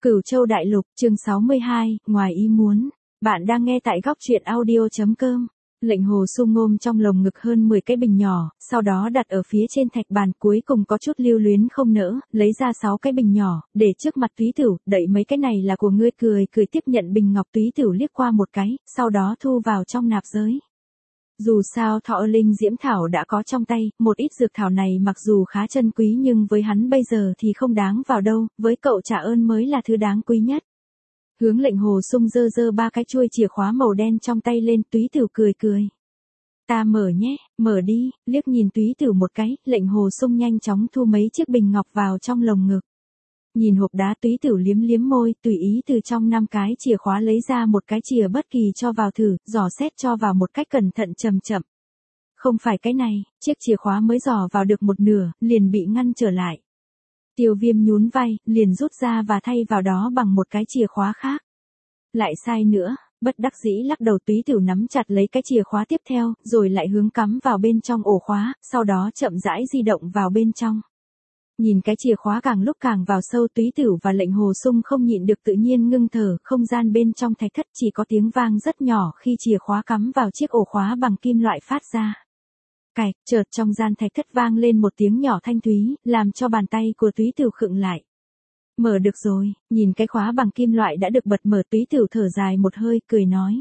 Cửu Châu Đại Lục, chương 62, ngoài ý muốn. Bạn đang nghe tại góc truyện audio.com. Lệnh Hồ Sung ôm trong lồng ngực hơn 10 cái bình nhỏ, sau đó đặt ở phía trên thạch bàn, cuối cùng có chút lưu luyến không nỡ, lấy ra 6 cái bình nhỏ, để trước mặt Túy Tửu, đậy mấy cái này là của ngươi, cười tiếp nhận bình ngọc. Túy Tửu liếc qua một cái, sau đó thu vào trong nạp giới. Dù sao Thọ Linh Diễm Thảo đã có trong tay, một ít dược thảo này mặc dù khá chân quý nhưng với hắn bây giờ thì không đáng vào đâu, với cậu trả ơn mới là thứ đáng quý nhất. Hướng Lệnh Hồ Sung giơ 3 cái chuôi chìa khóa màu đen trong tay lên. Túy Tửu cười. Ta mở nhé, mở đi. Liếc nhìn Túy Tửu một cái, Lệnh Hồ Sung nhanh chóng thu mấy chiếc bình ngọc vào trong lồng ngực. Nhìn hộp đá, Túy Tửu liếm môi, tùy ý từ trong 5 cái chìa khóa lấy ra một cái chìa bất kỳ cho vào thử, dò xét cho vào một cách cẩn thận chậm. Không phải cái này, chiếc chìa khóa mới dò vào được một nửa, liền bị ngăn trở lại. Tiêu Viêm nhún vai, liền rút ra và thay vào đó bằng một cái chìa khóa khác. Lại sai nữa, bất đắc dĩ lắc đầu. Túy Tửu nắm chặt lấy cái chìa khóa tiếp theo, rồi lại hướng cắm vào bên trong ổ khóa, sau đó chậm rãi di động vào bên trong. Nhìn cái chìa khóa càng lúc càng vào sâu, Túy Tửu và Lệnh Hồ Sung không nhịn được tự nhiên ngưng thở. Không gian bên trong thạch thất chỉ có tiếng vang rất nhỏ khi chìa khóa cắm vào chiếc ổ khóa bằng kim loại phát ra. Cạch, chợt trong gian thạch thất vang lên một tiếng nhỏ thanh thúy, làm cho bàn tay của Túy Tửu khựng lại. Mở được rồi. Nhìn cái khóa bằng kim loại đã được bật mở, Túy Tửu thở dài một hơi, cười nói.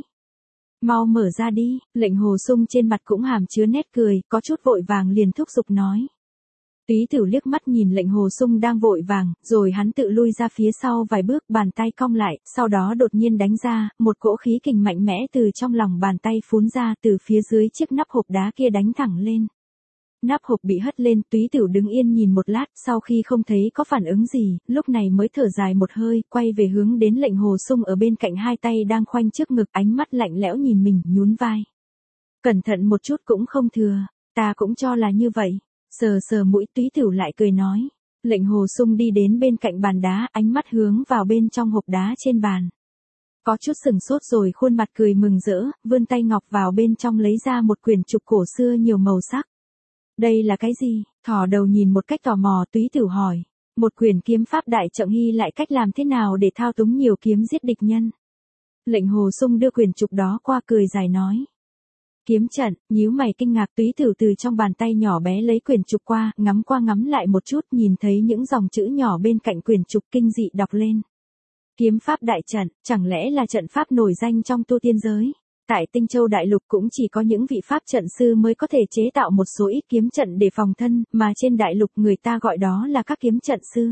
Mau mở ra đi. Lệnh Hồ Sung trên mặt cũng hàm chứa nét cười, có chút vội vàng liền thúc giục nói. Túy Tửu liếc mắt nhìn Lệnh Hồ Sung đang vội vàng, rồi hắn tự lui ra phía sau vài bước, bàn tay cong lại, sau đó đột nhiên đánh ra, một cỗ khí kình mạnh mẽ từ trong lòng bàn tay phún ra, từ phía dưới chiếc nắp hộp đá kia đánh thẳng lên. Nắp hộp bị hất lên, Túy Tửu đứng yên nhìn một lát, sau khi không thấy có phản ứng gì, lúc này mới thở dài một hơi, quay về hướng đến Lệnh Hồ Sung ở bên cạnh, hai tay đang khoanh trước ngực, ánh mắt lạnh lẽo nhìn mình, nhún vai. Cẩn thận một chút cũng không thừa, ta cũng cho là như vậy. Sờ mũi, Túy Tửu lại cười nói. Lệnh Hồ Sung đi đến bên cạnh bàn đá, ánh mắt hướng vào bên trong hộp đá trên bàn. Có chút sừng sốt rồi khuôn mặt cười mừng rỡ, vươn tay ngọc vào bên trong lấy ra một quyển trục cổ xưa nhiều màu sắc. Đây là cái gì? Thò đầu nhìn một cách tò mò, Túy Tửu hỏi. Một quyển kiếm pháp đại trọng ghi lại cách làm thế nào để thao túng nhiều kiếm giết địch nhân. Lệnh Hồ Sung đưa quyển trục đó qua, cười dài nói. Kiếm trận. Nhíu mày kinh ngạc, Túy Tửu từ trong bàn tay nhỏ bé lấy quyển trục qua ngắm lại một chút, nhìn thấy những dòng chữ nhỏ bên cạnh quyển trục, kinh dị đọc lên. Kiếm pháp đại trận, chẳng lẽ là trận pháp nổi danh trong tu tiên giới? Tại Tinh Châu Đại Lục cũng chỉ có những vị pháp trận sư mới có thể chế tạo một số ít kiếm trận để phòng thân, mà trên đại lục người ta gọi đó là các kiếm trận sư.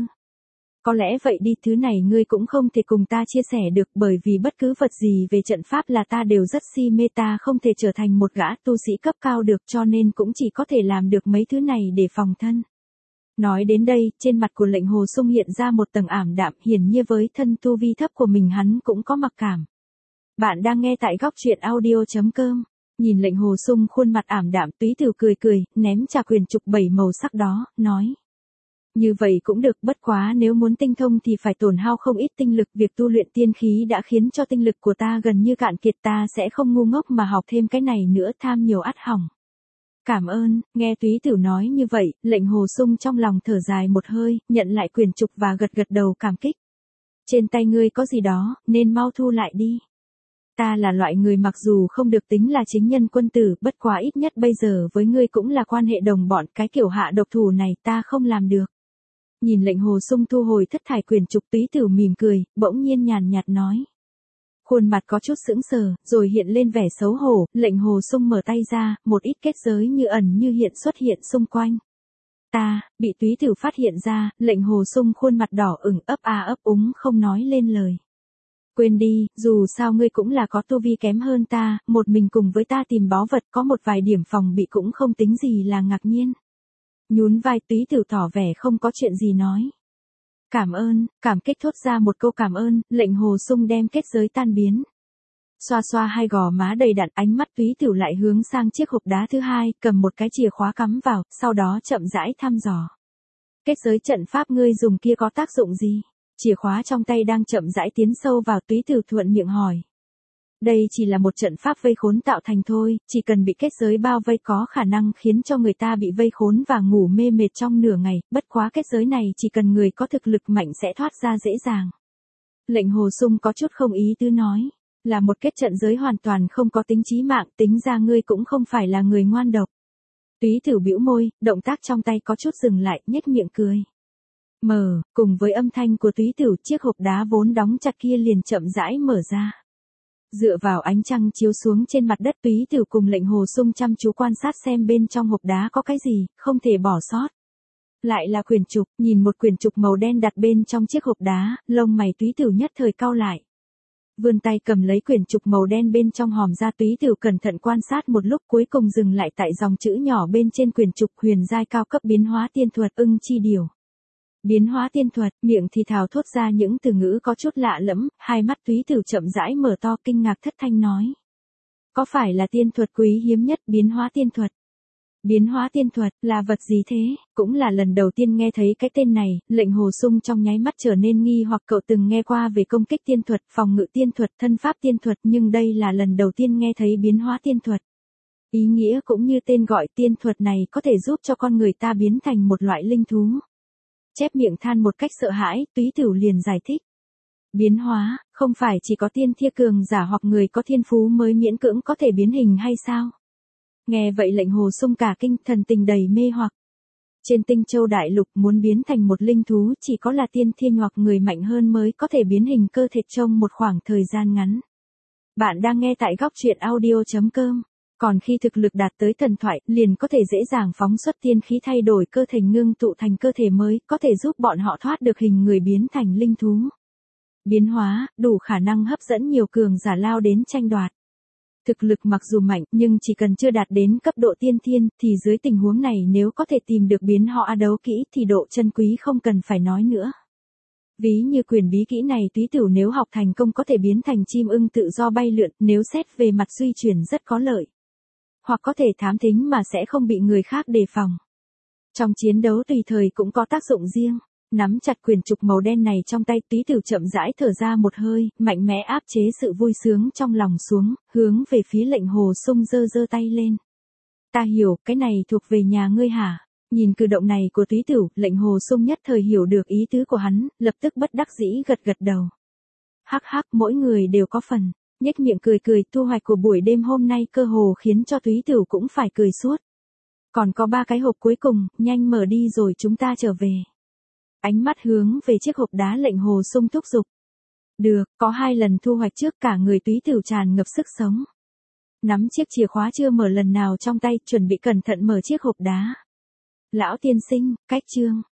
Có lẽ vậy đi, thứ này ngươi cũng không thể cùng ta chia sẻ được, bởi vì bất cứ vật gì về trận pháp là ta đều rất si mê, ta không thể trở thành một gã tu sĩ cấp cao được, cho nên cũng chỉ có thể làm được mấy thứ này để phòng thân. Nói đến đây, trên mặt của Lệnh Hồ Sung hiện ra một tầng ảm đạm, hiển nhiên với thân tu vi thấp của mình hắn cũng có mặc cảm. Bạn đang nghe tại góc truyện audio.com. Nhìn Lệnh Hồ Sung khuôn mặt ảm đạm, Túy Tửu cười, ném trà quyển trục 7 màu sắc đó, nói. Như vậy cũng được, bất quá nếu muốn tinh thông thì phải tổn hao không ít tinh lực, việc tu luyện tiên khí đã khiến cho tinh lực của ta gần như cạn kiệt, ta sẽ không ngu ngốc mà học thêm cái này nữa, tham nhiều ắt hỏng. Cảm ơn. Nghe Túy Tửu nói như vậy, Lệnh Hồ Sung trong lòng thở dài một hơi, nhận lại quyển trục và gật đầu cảm kích. Trên tay ngươi có gì đó, nên mau thu lại đi. Ta là loại người mặc dù không được tính là chính nhân quân tử, bất quá ít nhất bây giờ với ngươi cũng là quan hệ đồng bọn, cái kiểu hạ độc thủ này ta không làm được. Nhìn Lệnh Hồ Sung thu hồi thất thải quyển trục, Túy Tửu mỉm cười, bỗng nhiên nhàn nhạt nói. Khuôn mặt có chút sững sờ, rồi hiện lên vẻ xấu hổ. Lệnh Hồ Sung mở tay ra, một ít kết giới như ẩn như hiện xuất hiện xung quanh. Bị Túy Tửu phát hiện ra, Lệnh Hồ Sung khuôn mặt đỏ ửng, ấp úng không nói lên lời. Quên đi, dù sao ngươi cũng là có tu vi kém hơn ta, một mình cùng với ta tìm báu vật, có một vài điểm phòng bị cũng không tính gì là ngạc nhiên. Nhún vai, Túy Tửu tỏ vẻ không có chuyện gì nói. Cảm ơn, cảm kích thốt ra một câu cảm ơn, Lệnh Hồ Sung đem kết giới tan biến. Xoa hai gò má đầy đặn, ánh mắt Túy Tửu lại hướng sang chiếc hộp đá thứ hai, cầm một cái chìa khóa cắm vào, sau đó chậm rãi thăm dò. Kết giới trận pháp ngươi dùng kia có tác dụng gì? Chìa khóa trong tay đang chậm rãi tiến sâu vào, Túy Tửu thuận miệng hỏi. Đây chỉ là một trận pháp vây khốn tạo thành thôi, chỉ cần bị kết giới bao vây có khả năng khiến cho người ta bị vây khốn và ngủ mê mệt trong nửa ngày, bất quá kết giới này chỉ cần người có thực lực mạnh sẽ thoát ra dễ dàng. Lệnh Hồ Sung có chút không ý tứ nói. Là một kết trận giới hoàn toàn không có tính chí mạng, tính ra ngươi cũng không phải là người ngoan độc. Túy Tử bĩu môi, động tác trong tay có chút dừng lại, nhếch miệng cười. Cùng với âm thanh của Túy Tử, chiếc hộp đá vốn đóng chặt kia liền chậm rãi mở ra. Dựa vào ánh trăng chiếu xuống trên mặt đất, Túy Tử cùng Lệnh Hồ Sung chăm chú quan sát xem bên trong hộp đá có cái gì, không thể bỏ sót. Lại là quyển trục, nhìn một quyển trục màu đen đặt bên trong chiếc hộp đá, lông mày Túy Tử nhất thời cau lại. Vươn tay cầm lấy quyển trục màu đen bên trong hòm ra, Túy Tử cẩn thận quan sát một lúc cuối cùng dừng lại tại dòng chữ nhỏ bên trên quyển trục: huyền giai cao cấp biến hóa tiên thuật ưng chi điều. Biến hóa tiên thuật, miệng thì thào thốt ra những từ ngữ có chút lạ lẫm, hai mắt Túy Tử chậm rãi mở to kinh ngạc thất thanh nói. Có phải là tiên thuật quý hiếm nhất, biến hóa tiên thuật? Biến hóa tiên thuật, là vật gì thế? Cũng là lần đầu tiên nghe thấy cái tên này, Lệnh Hồ Sung trong nháy mắt trở nên nghi hoặc. Cậu từng nghe qua về công kích tiên thuật, phòng ngự tiên thuật, thân pháp tiên thuật, nhưng đây là lần đầu tiên nghe thấy biến hóa tiên thuật. Ý nghĩa cũng như tên gọi, tiên thuật này có thể giúp cho con người ta biến thành một loại linh thú. Chép miệng than một cách sợ hãi, Túy Tử liền giải thích. Biến hóa, không phải chỉ có tiên thiên cường giả hoặc người có thiên phú mới miễn cưỡng có thể biến hình hay sao? Nghe vậy Lệnh Hồ Sung cả kinh, thần tình đầy mê hoặc. Trên Tinh Châu Đại Lục muốn biến thành một linh thú chỉ có là tiên thiên hoặc người mạnh hơn mới có thể biến hình cơ thể trong một khoảng thời gian ngắn. Bạn đang nghe tại góc truyện audio.com. Còn khi thực lực đạt tới thần thoại, liền có thể dễ dàng phóng xuất tiên khí, thay đổi cơ thể ngưng tụ thành cơ thể mới, có thể giúp bọn họ thoát được hình người biến thành linh thú. Biến hóa, đủ khả năng hấp dẫn nhiều cường giả lao đến tranh đoạt. Thực lực mặc dù mạnh, nhưng chỉ cần chưa đạt đến cấp độ tiên thiên, thì dưới tình huống này nếu có thể tìm được biến hóa đấu kỹ thì độ chân quý không cần phải nói nữa. Ví như quyền bí kỹ này, Túy Tử nếu học thành công có thể biến thành chim ưng tự do bay lượn, nếu xét về mặt duy chuyển rất có lợi. Hoặc có thể thám thính mà sẽ không bị người khác đề phòng. Trong chiến đấu tùy thời cũng có tác dụng riêng. Nắm chặt quyển trục màu đen này trong tay, Túy Tử chậm rãi thở ra một hơi, mạnh mẽ áp chế sự vui sướng trong lòng xuống, hướng về phía Lệnh Hồ Sung giơ giơ tay lên. Ta hiểu, cái này thuộc về nhà ngươi hả? Nhìn cử động này của Túy Tử, Lệnh Hồ Sung nhất thời hiểu được ý tứ của hắn, lập tức bất đắc dĩ gật gật đầu. Hắc hắc, mỗi người đều có phần. Nhếch miệng cười cười, thu hoạch của buổi đêm hôm nay cơ hồ khiến cho Túy Tử cũng phải cười suốt. Còn có 3 cái hộp cuối cùng, nhanh mở đi rồi chúng ta trở về. Ánh mắt hướng về chiếc hộp đá, Lệnh Hồ Sung thúc giục. Được, có 2 lần thu hoạch trước, cả người Túy Tử tràn ngập sức sống. Nắm chiếc chìa khóa chưa mở lần nào trong tay, chuẩn bị cẩn thận mở chiếc hộp đá. Lão tiên sinh, cách chương.